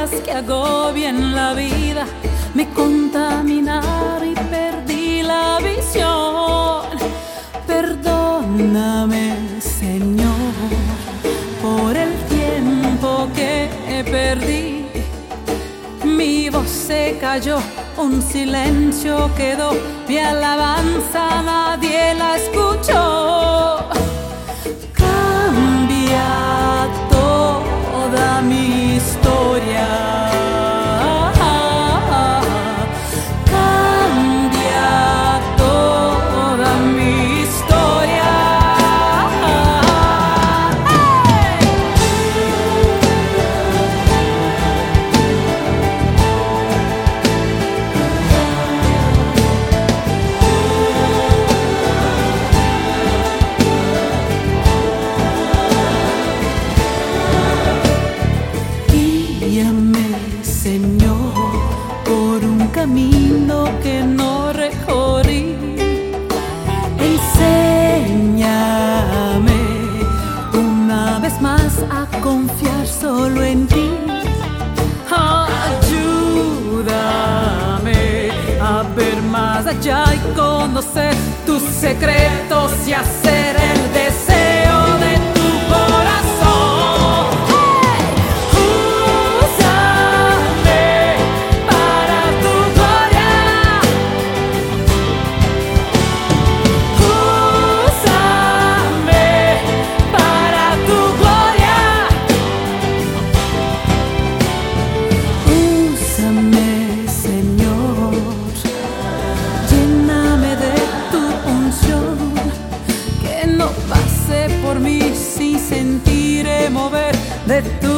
cosas que agobian la vida me contaminaron y perdí la visión. Perdóname, Señor, por el tiempo que perdí. Mi voz se cayó, un silencio quedó, mi alabanza nadie la escuchó. Cambia toda mi historia. Cambia toda mi historia. Guíame, Señor, por un camino que no recorrí. Enséñame una vez más a confiar solo en ti. Ayúdame a ver más allá y conocer tus secretos y hacer el deseo de tu corazón. Por mí sin sentir mover de tu